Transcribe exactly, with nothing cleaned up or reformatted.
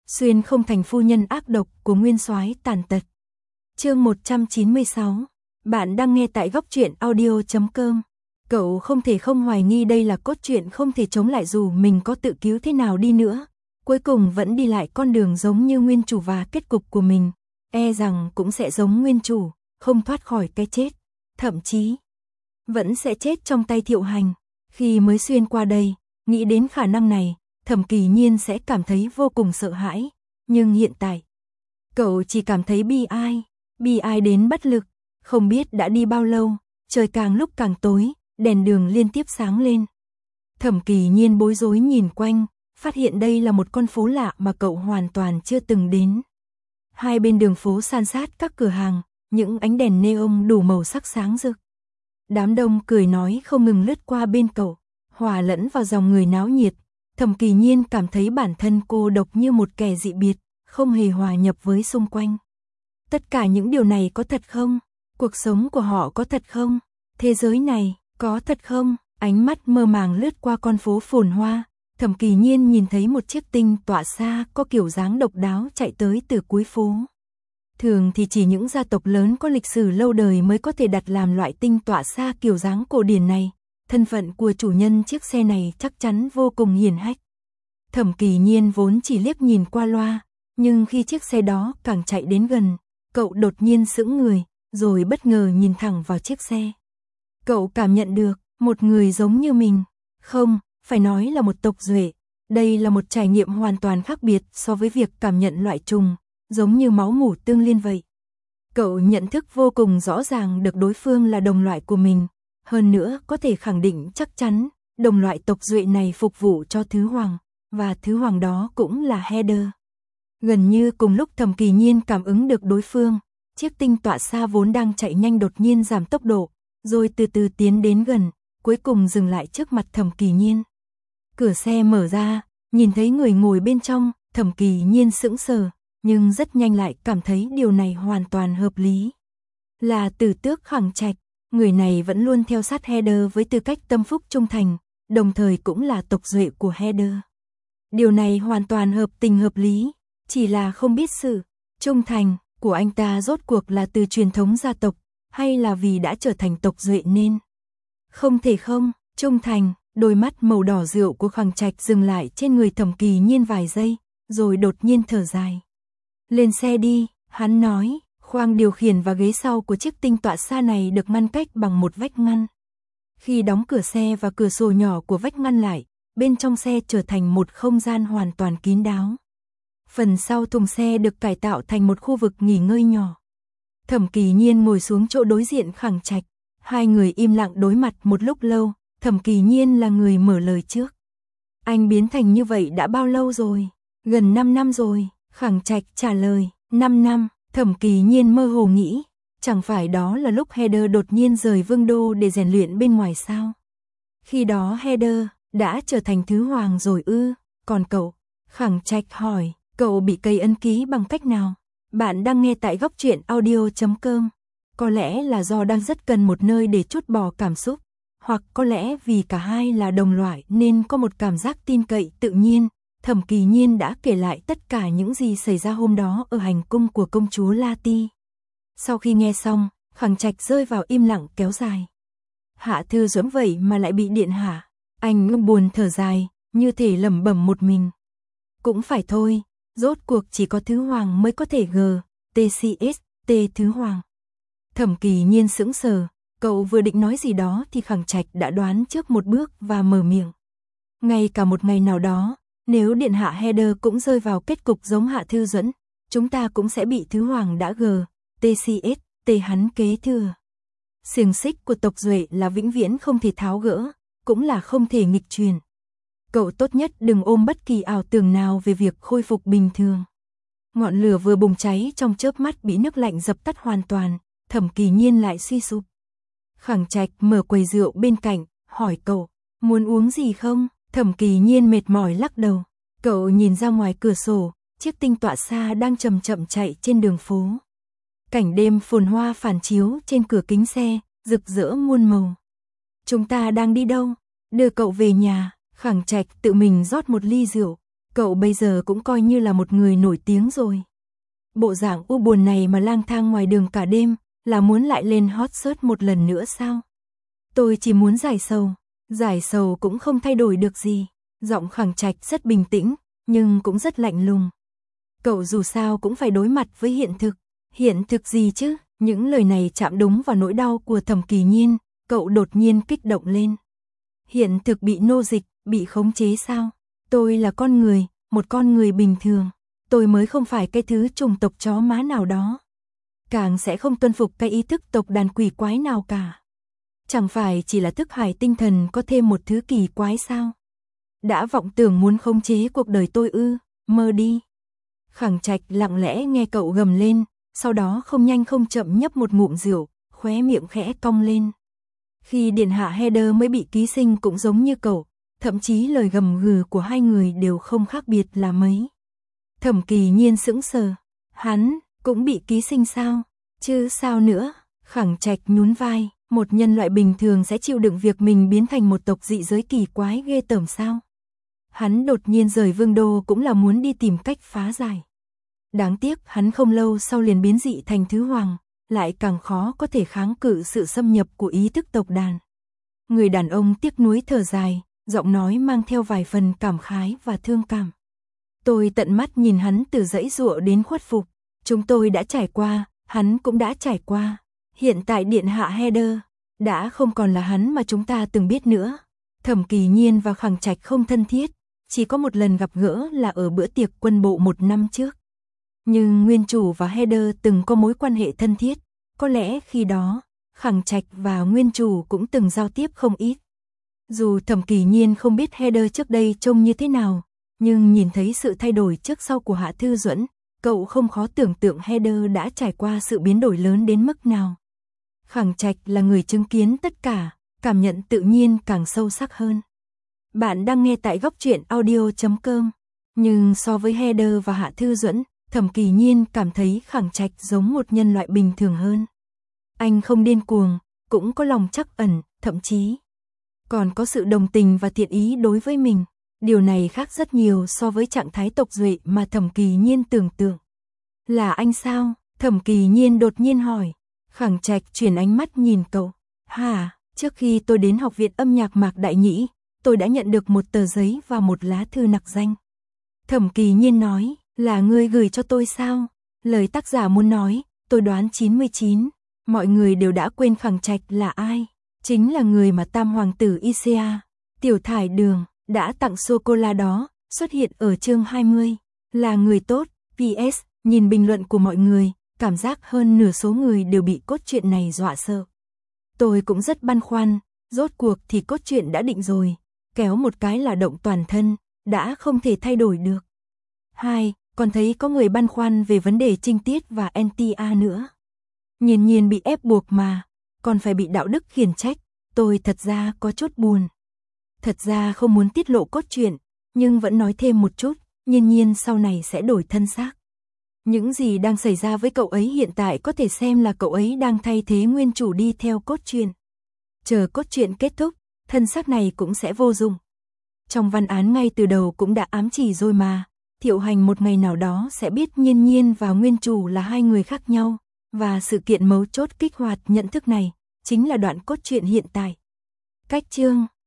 Xuyên không thành phu nhân ác độc của nguyên soái tàn tật. Chương một trăm chín mươi sáu. Bạn đang nghe tại góc truyện audio chấm com. Cậu không thể không hoài nghi đây là cốt truyện không thể chống lại dù mình có tự cứu thế nào đi nữa. Cuối cùng vẫn đi lại con đường giống như nguyên chủ và kết cục của mình. E rằng cũng sẽ giống nguyên chủ, không thoát khỏi cái chết. Thậm chí, vẫn sẽ chết trong tay Thiệu Hành. Khi mới xuyên qua đây, nghĩ đến khả năng này, Thẩm Kỳ Nhiên sẽ cảm thấy vô cùng sợ hãi. Nhưng hiện tại, cậu chỉ cảm thấy bi ai, bi ai đến bất lực. Không biết đã đi bao lâu, trời càng lúc càng tối, đèn đường liên tiếp sáng lên. Thẩm Kỳ Nhiên bối rối nhìn quanh, phát hiện đây là một con phố lạ mà cậu hoàn toàn chưa từng đến. Hai bên đường phố san sát các cửa hàng, những ánh đèn neon đủ màu sắc sáng rực. Đám đông cười nói không ngừng lướt qua bên cậu, hòa lẫn vào dòng người náo nhiệt. Thẩm Kỳ Nhiên cảm thấy bản thân cô độc như một kẻ dị biệt, không hề hòa nhập với xung quanh. Tất cả những điều này có thật không? Cuộc sống của họ có thật không? Thế giới này có thật không? Ánh mắt mơ màng lướt qua con phố phồn hoa, Thẩm Kỳ Nhiên nhìn thấy một chiếc tinh tọa xa có kiểu dáng độc đáo chạy tới từ cuối phố. Thường thì chỉ những gia tộc lớn có lịch sử lâu đời mới có thể đặt làm loại tinh tọa xa kiểu dáng cổ điển này. Thân phận của chủ nhân chiếc xe này chắc chắn vô cùng hiển hách. Thẩm Kỳ Nhiên vốn chỉ liếc nhìn qua loa, nhưng khi chiếc xe đó càng chạy đến gần, cậu đột nhiên sững người, rồi bất ngờ nhìn thẳng vào chiếc xe. Cậu cảm nhận được, một người giống như mình, không, phải nói là một tộc duệ. Đây là một trải nghiệm hoàn toàn khác biệt so với việc cảm nhận loại trùng, giống như máu mủ tương liên vậy. Cậu nhận thức vô cùng rõ ràng được đối phương là đồng loại của mình. Hơn nữa có thể khẳng định chắc chắn, đồng loại tộc duệ này phục vụ cho Thứ Hoàng, và Thứ Hoàng đó cũng là Heather. Gần như cùng lúc Thẩm Kỳ Nhiên cảm ứng được đối phương, chiếc tinh tọa xa vốn đang chạy nhanh đột nhiên giảm tốc độ, rồi từ từ tiến đến gần, cuối cùng dừng lại trước mặt Thẩm Kỳ Nhiên. Cửa xe mở ra, nhìn thấy người ngồi bên trong, Thẩm Kỳ Nhiên sững sờ, nhưng rất nhanh lại cảm thấy điều này hoàn toàn hợp lý. Là Tử Tước Khẳng Trạch. Người này vẫn luôn theo sát Heather với tư cách tâm phúc trung thành, đồng thời cũng là tộc duệ của Heather. Điều này hoàn toàn hợp tình hợp lý, chỉ là không biết sự trung thành của anh ta rốt cuộc là từ truyền thống gia tộc, hay là vì đã trở thành tộc duệ nên. Không thể không, trung thành, đôi mắt màu đỏ rượu của Khẳng Trạch dừng lại trên người Thẩm Kỳ Nhiên vài giây, rồi đột nhiên thở dài. Lên xe đi, hắn nói. Khoang điều khiển và ghế sau của chiếc tinh tọa xa này được ngăn cách bằng một vách ngăn. Khi đóng cửa xe và cửa sổ nhỏ của vách ngăn lại, bên trong xe trở thành một không gian hoàn toàn kín đáo. Phần sau thùng xe được cải tạo thành một khu vực nghỉ ngơi nhỏ. Thẩm Kỳ Nhiên ngồi xuống chỗ đối diện Khẳng Trạch. Hai người im lặng đối mặt một lúc lâu, Thẩm Kỳ Nhiên là người mở lời trước. Anh biến thành như vậy đã bao lâu rồi? Gần năm năm rồi, Khẳng Trạch trả lời. năm năm. Thẩm Kỳ Nhiên mơ hồ nghĩ, chẳng phải đó là lúc Heather đột nhiên rời Vương đô để rèn luyện bên ngoài sao? Khi đó Heather đã trở thành Thứ Hoàng rồi ư? Còn cậu? Khẳng Trạch hỏi, cậu bị cây ấn ký bằng cách nào? Bạn đang nghe tại góc truyện audio chấm com. Có lẽ là do đang rất cần một nơi để trút bỏ cảm xúc, hoặc có lẽ vì cả hai là đồng loại nên có một cảm giác tin cậy tự nhiên. Thẩm Kỳ Nhiên đã kể lại tất cả những gì xảy ra hôm đó ở hành cung của công chúa La Ti. Sau khi nghe xong, Khẳng Trạch rơi vào im lặng kéo dài. Hạ thư giống vậy mà lại bị điện hạ. Anh buồn thở dài, như thể lẩm bẩm một mình. Cũng phải thôi, rốt cuộc chỉ có Thứ Hoàng mới có thể g, tcs, t Thứ Hoàng. Thẩm Kỳ Nhiên sững sờ, cậu vừa định nói gì đó thì Khẳng Trạch đã đoán trước một bước và mở miệng. Ngay cả một ngày nào đó, nếu điện hạ Heather cũng rơi vào kết cục giống Hạ Thư Duẫn, chúng ta cũng sẽ bị Thứ Hoàng đã g, tcs, t hắn kế thừa. Xiềng xích của tộc duệ là vĩnh viễn không thể tháo gỡ, cũng là không thể nghịch truyền. Cậu tốt nhất đừng ôm bất kỳ ảo tưởng nào về việc khôi phục bình thường. Ngọn lửa vừa bùng cháy trong chớp mắt bị nước lạnh dập tắt hoàn toàn, Thẩm Kỳ Nhiên lại suy sụp. Khẳng Trạch mở quầy rượu bên cạnh, hỏi cậu, muốn uống gì không? Thẩm Kỳ Nhiên mệt mỏi lắc đầu. Cậu nhìn ra ngoài cửa sổ, chiếc tinh tọa xa đang chậm chậm chạy trên đường phố. Cảnh đêm phồn hoa phản chiếu trên cửa kính xe, rực rỡ muôn màu. Chúng ta đang đi đâu? Đưa cậu về nhà. Khẳng Trạch tự mình rót một ly rượu, Cậu bây giờ cũng coi như là một người nổi tiếng rồi. Bộ dạng u buồn này mà lang thang ngoài đường cả đêm, là muốn lại lên hot search một lần nữa sao? Tôi chỉ muốn giải sầu. Giải sầu cũng không thay đổi được gì. Giọng Khẳng Trạch rất bình tĩnh, nhưng cũng rất lạnh lùng. Cậu dù sao cũng phải đối mặt với hiện thực. Hiện thực gì chứ? Những lời này chạm đúng vào nỗi đau của Thẩm Kỳ Nhiên, cậu đột nhiên kích động lên. Hiện thực bị nô dịch, bị khống chế sao? Tôi là con người, một con người bình thường. Tôi mới không phải cái thứ chủng tộc chó má nào đó. Càng sẽ không tuân phục cái ý thức tộc đàn quỷ quái nào cả. Chẳng phải chỉ là thức hải tinh thần có thêm một thứ kỳ quái sao? Đã vọng tưởng muốn khống chế cuộc đời tôi ư, mơ đi. Khẳng Trạch lặng lẽ nghe cậu gầm lên, sau đó không nhanh không chậm nhấp một ngụm rượu, khóe miệng khẽ cong lên. Khi điện hạ Heather mới bị ký sinh cũng giống như cậu, thậm chí lời gầm gừ của hai người đều không khác biệt là mấy. Thẩm Kỳ Nhiên sững sờ, hắn cũng bị ký sinh sao? Chứ sao nữa? Khẳng Trạch nhún vai, một nhân loại bình thường sẽ chịu đựng việc mình biến thành một tộc dị giới kỳ quái ghê tởm sao? Hắn đột nhiên rời vương đô cũng là muốn đi tìm cách phá giải. Đáng tiếc hắn không lâu sau liền biến dị thành thứ hoàng, lại càng khó có thể kháng cự sự xâm nhập của ý thức tộc đàn. Người đàn ông tiếc nuối thở dài, giọng nói mang theo vài phần cảm khái và thương cảm. Tôi tận mắt nhìn hắn từ giãy giụa đến khuất phục, chúng tôi đã trải qua, hắn cũng đã trải qua. Hiện tại điện hạ Heather đã không còn là hắn mà chúng ta từng biết nữa. Thẩm Kỳ Nhiên và Khẳng Trạch không thân thiết, chỉ có một lần gặp gỡ là ở bữa tiệc quân bộ một năm trước. Nhưng nguyên chủ và Heather từng có mối quan hệ thân thiết, có lẽ khi đó, Khẳng Trạch và nguyên chủ cũng từng giao tiếp không ít. Dù Thẩm Kỳ Nhiên không biết Heather trước đây trông như thế nào, nhưng nhìn thấy sự thay đổi trước sau của Hạ Thư Duẫn, cậu không khó tưởng tượng Heather đã trải qua sự biến đổi lớn đến mức nào. Khẳng Trạch là người chứng kiến tất cả, cảm nhận tự nhiên càng sâu sắc hơn. Bạn đang nghe tại góc truyện audio chấm com. Nhưng so với Heather và Hạ Thư Duẫn, Thẩm Kỳ Nhiên cảm thấy Khẳng Trạch giống một nhân loại bình thường hơn. Anh không điên cuồng, cũng có lòng trắc ẩn, thậm chí còn có sự đồng tình và thiện ý đối với mình. Điều này khác rất nhiều so với trạng thái tộc duệ mà Thẩm Kỳ Nhiên tưởng tượng. Là anh sao? Thẩm Kỳ Nhiên đột nhiên hỏi. Khẳng Trạch chuyển ánh mắt nhìn cậu. Hả, trước khi tôi đến học viện âm nhạc Mạc Đại Nhĩ, tôi đã nhận được một tờ giấy và một lá thư nặc danh. Thẩm Kỳ Nhiên nói, là ngươi gửi cho tôi sao? Lời tác giả muốn nói, tôi đoán chín mươi chín, mọi người đều đã quên Khẳng Trạch là ai. Chính là người mà Tam Hoàng tử Isea, Tiểu Thải Đường, đã tặng sô-cô-la đó, xuất hiện ở chương hai mươi. Là người tốt, pê ét, nhìn bình luận của mọi người, cảm giác hơn nửa số người đều bị cốt truyện này dọa sợ. Tôi cũng rất băn khoăn, rốt cuộc thì cốt truyện đã định rồi, kéo một cái là động toàn thân, đã không thể thay đổi được. Hai, còn thấy có người băn khoăn về vấn đề trinh tiết và en tê a nữa. Nhiên Nhiên bị ép buộc mà, còn phải bị đạo đức khiển trách, tôi thật ra có chút buồn. Thật ra không muốn tiết lộ cốt truyện, nhưng vẫn nói thêm một chút, Nhiên Nhiên sau này sẽ đổi thân xác. Những gì đang xảy ra với cậu ấy hiện tại có thể xem là cậu ấy đang thay thế nguyên chủ đi theo cốt truyện. Chờ cốt truyện kết thúc, thân xác này cũng sẽ vô dụng. Trong văn án ngay từ đầu cũng đã ám chỉ rồi mà, Thiệu Hành một ngày nào đó sẽ biết Nhiên Nhiên và nguyên chủ là hai người khác nhau, và sự kiện mấu chốt kích hoạt nhận thức này, chính là đoạn cốt truyện hiện tại. Cách chương